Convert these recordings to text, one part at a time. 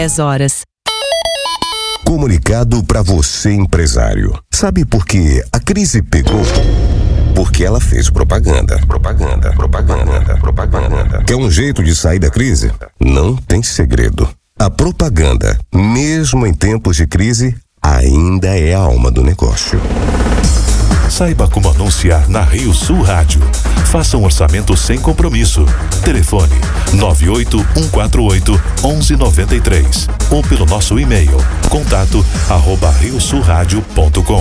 10 horas. Comunicado para você, empresário. Sabe por que a crise pegou? Porque ela fez propaganda. Propaganda. Quer um jeito de sair da crise? Não tem segredo. A propaganda, mesmo em tempos de crise, ainda é a alma do negócio. Saiba como anunciar na Rio Sul Rádio. Faça um orçamento sem compromisso. Telefone 98148-1193 ou pelo nosso e-mail contato@riosulradio.com.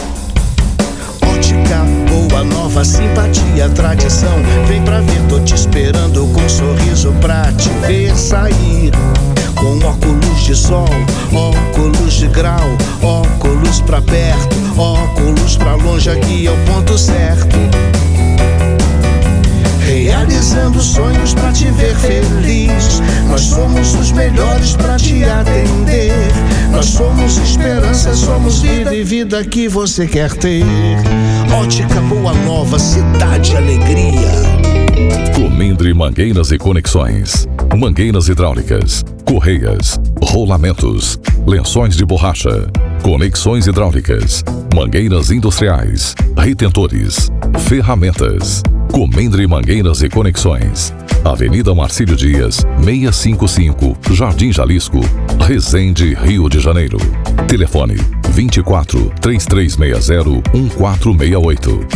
Ótica boa, nova, simpatia, tradição. Vem pra ver, tô te esperando com um sorriso pra te ver sair. Com óculos de sol, óculos de grau, óculos pra perto, óculos pra longe, aqui é o ponto certo. Realizando sonhos pra te ver feliz. Nós somos os melhores pra te atender. Nós somos esperança, somos vida e vida que você quer ter. Ótica Boa Nova, cidade alegria. Comendre Mangueiras e Conexões. Mangueiras hidráulicas, correias, rolamentos, lençóis de borracha, conexões hidráulicas, mangueiras industriais, retentores, ferramentas. Comendre Mangueiras e Conexões. Avenida Marcílio Dias, 655, Jardim Jalisco, Resende, Rio de Janeiro. Telefone 24 3360 1468.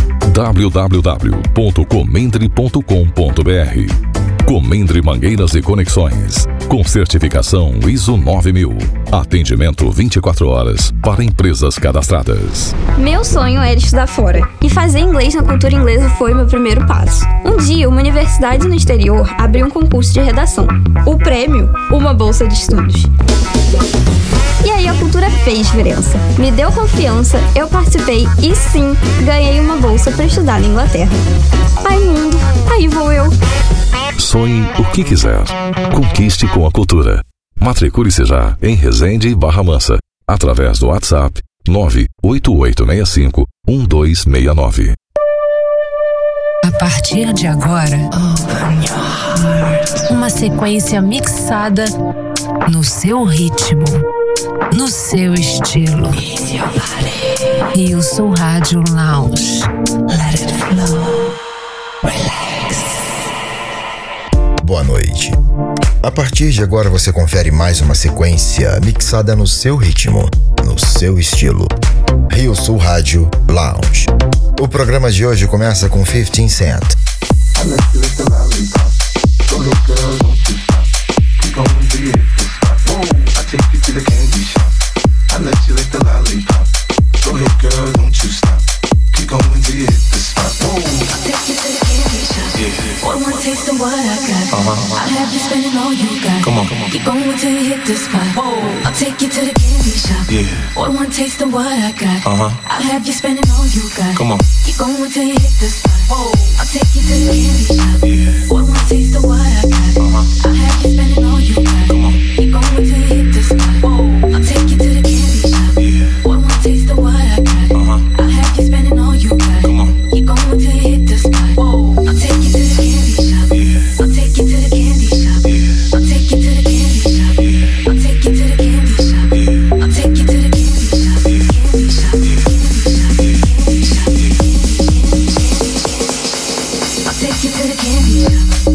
www.comendre.com.br. Comendre Mangueiras e Conexões, com certificação ISO 9000. Atendimento 24 horas para empresas cadastradas. Meu sonho era estudar fora, e fazer inglês na cultura inglesa foi meu primeiro passo. Um dia, uma universidade no exterior abriu um concurso de redação. O prêmio, uma bolsa de estudos. E aí a cultura fez diferença. Me deu confiança, eu participei e sim, ganhei uma bolsa para estudar na Inglaterra. Ai mundo, aí vou eu. Sonhe o que quiser. Conquiste com a cultura. Matricule-se já em Resende e Barra Mansa, através do WhatsApp 98865-1269. A partir de agora, uma sequência mixada no seu ritmo, no seu estilo. Rio Sul Rádio Lounge. Let it flow. Relax. Boa noite. A partir de agora você confere mais uma sequência mixada no seu ritmo, no seu estilo. Rio Sul Rádio Lounge. O programa de hoje começa com 50 Cent. One more taste of what I got. I'll have you spending all you got. Come on. Keep going till you hit the spot. I'll take you to the candy shop. One more taste of what I got. I'll have you spending all you got. Come on. Keep going till you hit the spot. I'll take you to the candy shop. One more taste of what I got. I'll have you spending all you got. Come on. Keep going till you hit the spot. I'll take you to the candy shop. One more taste of what I got. I'll have you spending all you got. Come on. Keep going till you hit the spot. I'll take you to the candy shop. I'll take you to the candy shop. I'll take you to the candy shop. I'll take you to the candy shop. I'll take you to the candy shop. Candy shop. Candy shop. I'll take you to the candy shop.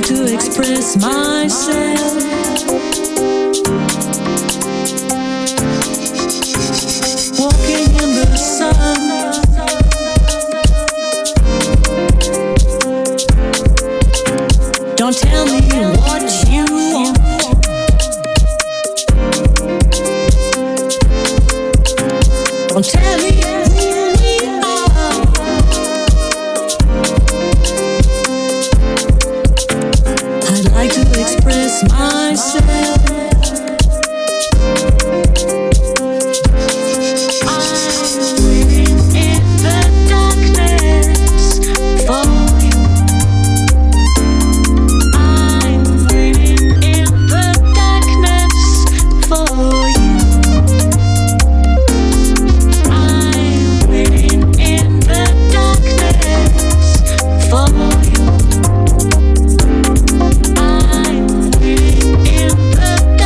to express myself. Walking in the sun, don't tell me what you want. Don't tell me who we are. I'd like to express myself. I'm waiting in the dark.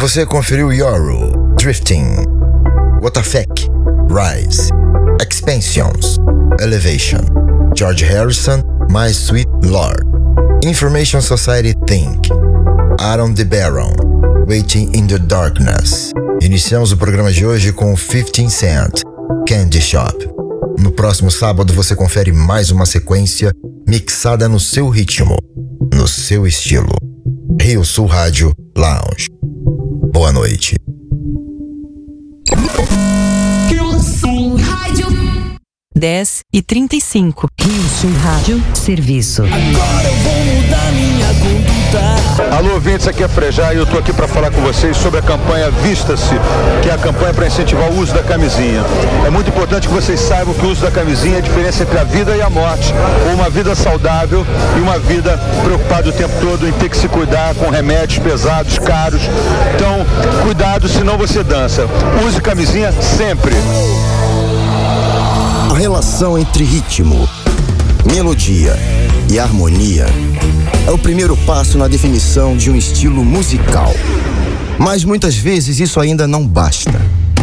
Você conferiu Yoru, Drifting, Watafek, Rise, Expansions, Elevation, George Harrison, My Sweet Lord, Information Society Think, Aaron De Baron, Waiting in the Darkness. Iniciamos o programa de hoje com 50 Cent, Candy Shop. No próximo sábado você confere mais uma sequência mixada no seu ritmo, no seu estilo. Rio Sul Rádio Lounge. Boa noite. Rio Sul Rádio 10h35. Rio Sul Rádio Serviço. Agora eu vou mudar minha conduta. Alô, ouvintes, aqui é Frejá e eu tô aqui para falar com vocês sobre a campanha Vista-se, que é a campanha para incentivar o uso da camisinha. É muito importante que vocês saibam que o uso da camisinha é a diferença entre a vida e a morte, ou uma vida saudável e uma vida preocupada o tempo todo em ter que se cuidar com remédios pesados, caros. Então, cuidado, senão você dança. Use camisinha sempre. A relação entre ritmo, melodia e harmonia é o primeiro passo na definição de um estilo musical. Mas muitas vezes isso ainda não basta.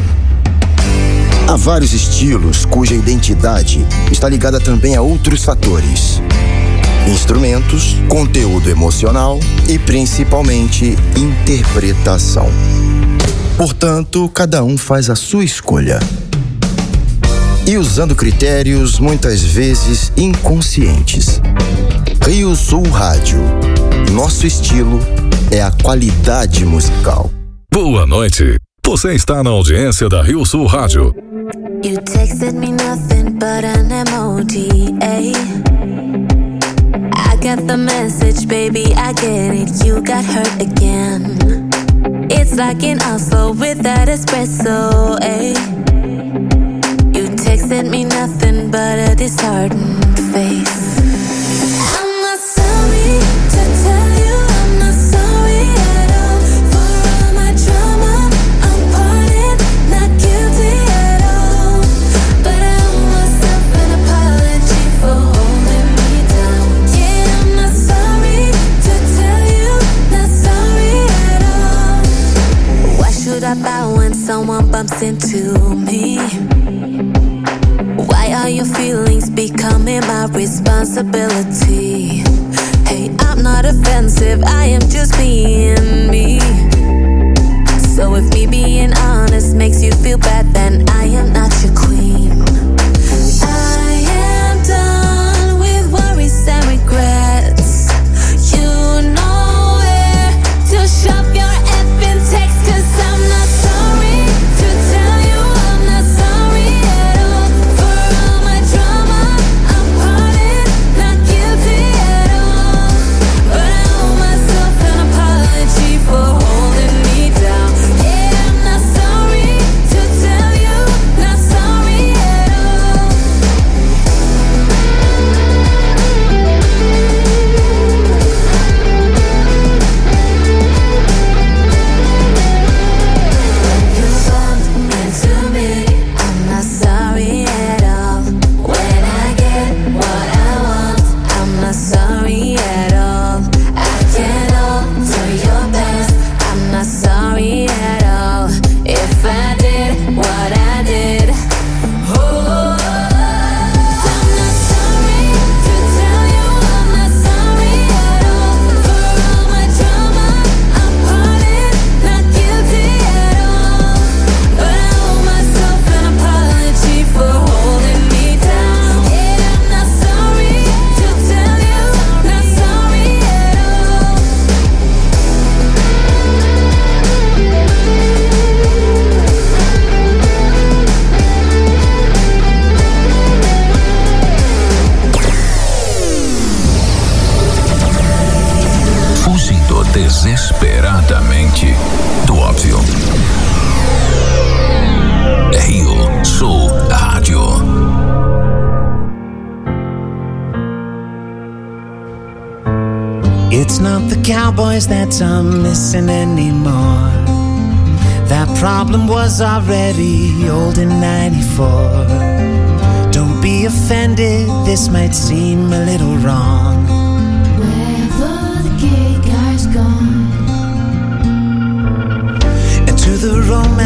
Há vários estilos cuja identidade está ligada também a outros fatores: instrumentos, conteúdo emocional e principalmente interpretação. Portanto, cada um faz a sua escolha. E usando critérios muitas vezes inconscientes. Rio Sul Rádio. Nosso estilo é a qualidade musical. Boa noite. Você está na audiência da Rio Sul Rádio. You texted me nothing but an emoji, eh? I got the message, baby, I get it. You got hurt again. It's like in Oslo with that espresso, eh? You texted me nothing but a disheartened face. I'm not sorry to tell you, I'm not sorry at all. For all my drama, I'm pardoned, not guilty at all. But I owe myself an apology for holding me down. Yeah, I'm not sorry to tell you, not sorry at all. Why should I bow when someone bumps into me? Why are your feelings becoming my responsibility? Hey, I'm not offensive, I am just being me. So if me being honest makes you feel bad, then I am not your queen. I am done with worries and regrets. You know where to shop your effing text, 'cause I'm not sorry to tell you, I'm not sorry at all. For all my drama, I'm pardoned, not guilty at all. But I owe myself an apology for holding me down. Yeah, I'm not sorry to tell you, not sorry at all. You bumped into me, I'm not sorry at all. When I get what I want, I'm not sorry at all. I can't alter your past, I'm not sorry at all. If I did what I did, oh, I'm not sorry to tell you, I'm not sorry at all. For all my drama, I'm pardoned, not guilty at all. But I owe myself an apology for holding me down. Yeah, I'm not sorry to tell you, not sorry at all. Fugindo desesperadamente do óbvio. Rio Sul Rádio. It's not the cowboys that I'm missing anymore. That problem was already old in '94. Don't be offended, this might seem a little wrong. Wherever the gay guy's gone,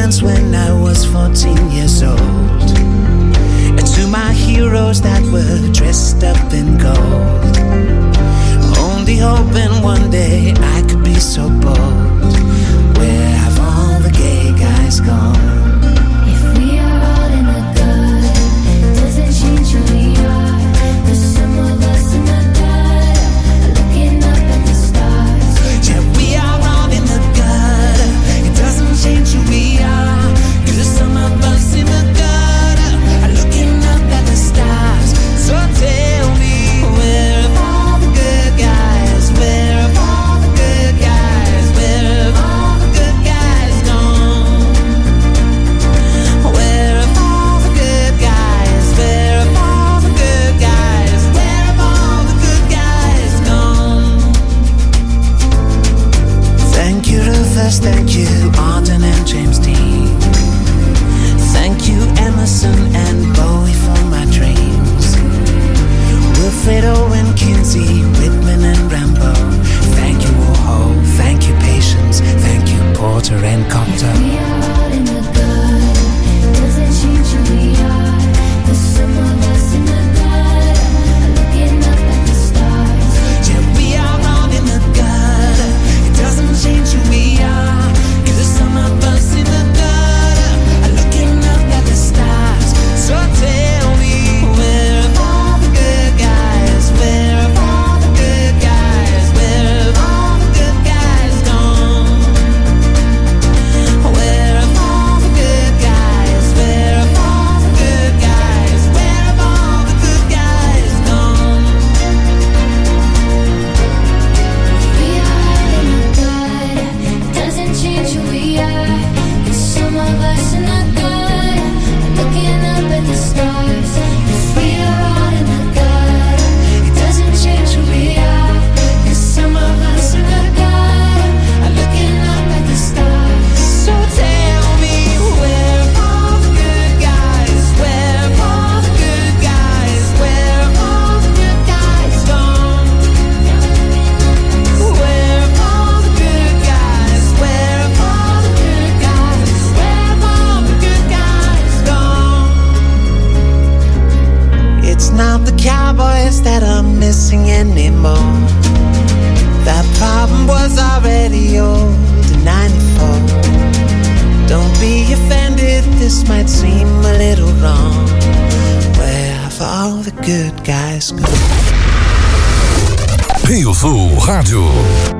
dance when I was 14 years old. And to my heroes that were dressed up in gold, only hoping one day I could be so bold. Where have all the gay guys gone? If we are all in the gutter, doesn't change who we are. There's some of us in the gutter, looking up at the stars. Yeah, we are all in the gutter, it doesn't change who we are. Cause some of us in the gutter are looking up at the stars. So tell me, where have all the good guys? Where have all the good guys? Where have all the good guys gone? Where have all the good guys? Where have all the good guys? Where have all the good guys gone? Thank you, Rufus, thank you, Arden and James Dean. Thank you, Emerson and Bowie, for my dreams. Wilfred Owen, Kinsey, Whitman and Rambo. Thank you, Warhol, thank you, Patience. Thank you, Porter and Copter. We are all in the gutter, doesn't change who we are. There's some of us in the gutter, looking up at the stars. Yeah, we are all in the gutter, it doesn't change who we are. Cause some of us in the gutter are looking up at the stars. So tell me, where have all the good guys? Where have all the good guys? Where have all the good guys gone? Where have all the good guys? Where have all the good guys? Where have all the good guys gone? We are all in the gutter, doesn't change who we are. There's some of us in the gutter, looking up at the stars. If we are all in the gutter, it doesn't change who we are. Cause some of us in the gutter are looking up at the stars. So tell me, where have all the good guys? Where have all the good guys? Where have all the good guys gone? Where have all the good guys? Where have all the good guys? Where have all the good guys gone? It's not the cowboys that are missing anymore. That problem was already old in '94. Don't be offended, this might seem a little wrong. Where have all the good guys gone? Rio Sul Rádio.